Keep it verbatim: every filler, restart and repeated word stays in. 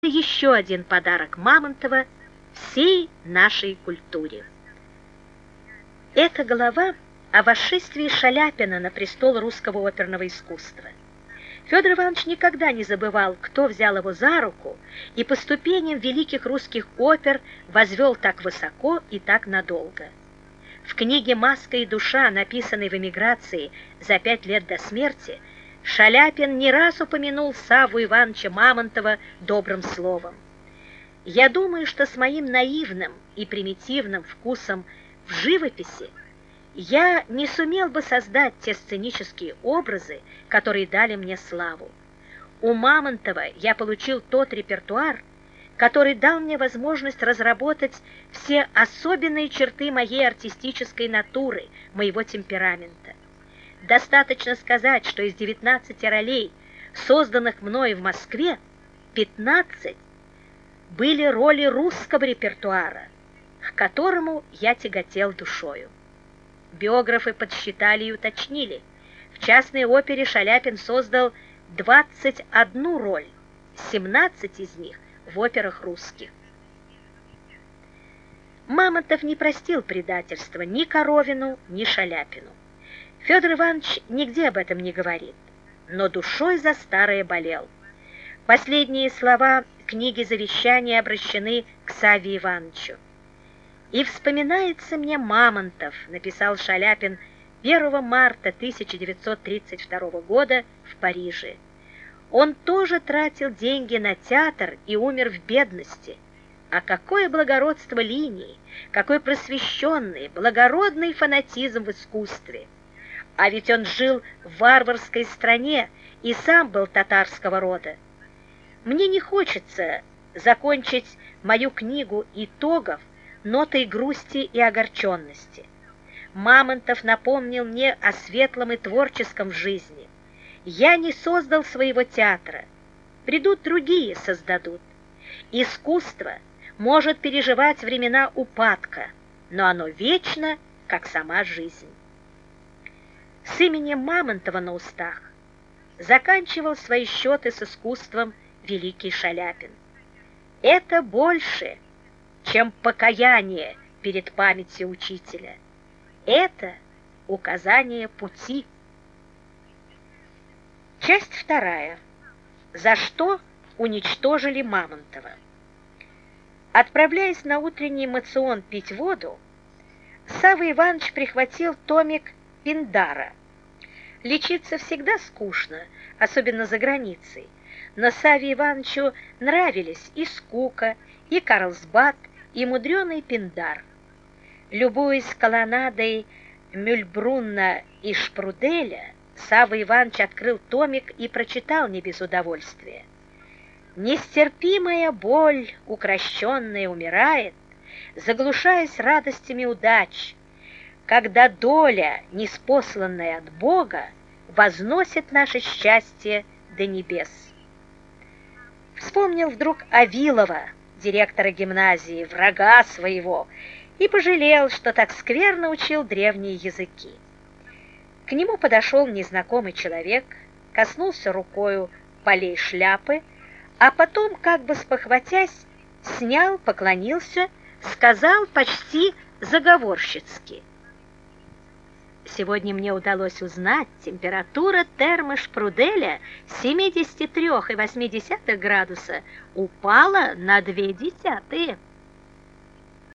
еще один подарок Мамонтова всей нашей культуре. Это глава о восшествии Шаляпина на престол русского оперного искусства. Федор Иванович никогда не забывал, кто взял его за руку и по ступеням великих русских опер возвел так высоко и так надолго. В книге «Маска и душа», написанной в эмиграции за пять лет до смерти, Шаляпин не раз упомянул Савву Ивановича Мамонтова добрым словом. Я думаю, что с моим наивным и примитивным вкусом в живописи я не сумел бы создать те сценические образы, которые дали мне славу. У Мамонтова я получил тот репертуар, который дал мне возможность разработать все особенные черты моей артистической натуры, моего темперамента. Достаточно сказать, что из девятнадцати ролей, созданных мной в Москве, пятнадцать были роли русского репертуара, к которому я тяготел душою. Биографы подсчитали и уточнили. В частной опере Шаляпин создал двадцать одну роль, семнадцать из них в операх русских. Мамонтов не простил предательства ни Коровину, ни Шаляпину. Федор Иванович нигде об этом не говорит, но душой за старое болел. Последние слова книги завещания обращены к Савве Ивановичу. «И вспоминается мне Мамонтов», написал Шаляпин первого марта тысяча девятьсот тридцать второго года в Париже. «Он тоже тратил деньги на театр и умер в бедности. А какое благородство линий, какой просвещенный, благородный фанатизм в искусстве! А ведь он жил в варварской стране и сам был татарского рода. Мне не хочется закончить мою книгу итогов нотой грусти и огорченности. Мамонтов напомнил мне о светлом и творческом в жизни. Я не создал своего театра. Придут другие, создадут. Искусство может переживать времена упадка, но оно вечно, как сама жизнь». С именем Мамонтова на устах заканчивал свои счеты с искусством великий Шаляпин. Это больше, чем покаяние перед памятью учителя. Это указание пути. Часть вторая. За что уничтожили Мамонтова? Отправляясь на утренний моцион пить воду, Савва Иванович прихватил томик Пиндара. Лечиться всегда скучно, особенно за границей, но Савве Ивановичу нравились и скука, и Карлсбад, и мудреный Пиндар. Любуясь колоннадой Мюльбрунна и Шпруделя, Савва Иванович открыл томик и прочитал не без удовольствия. «Нестерпимая боль, укращенная, умирает, заглушаясь радостями удач, когда доля, ниспосланная от Бога, возносит наше счастье до небес». Вспомнил вдруг Авилова, директора гимназии, врага своего, и пожалел, что так скверно учил древние языки. К нему подошел незнакомый человек, коснулся рукою полей шляпы, а потом, как бы спохватясь, снял, поклонился, сказал почти заговорщицки: «Сегодня мне удалось узнать, температура термошпруделя с семидесяти трёх и восьми десятых градуса упала на две десятые».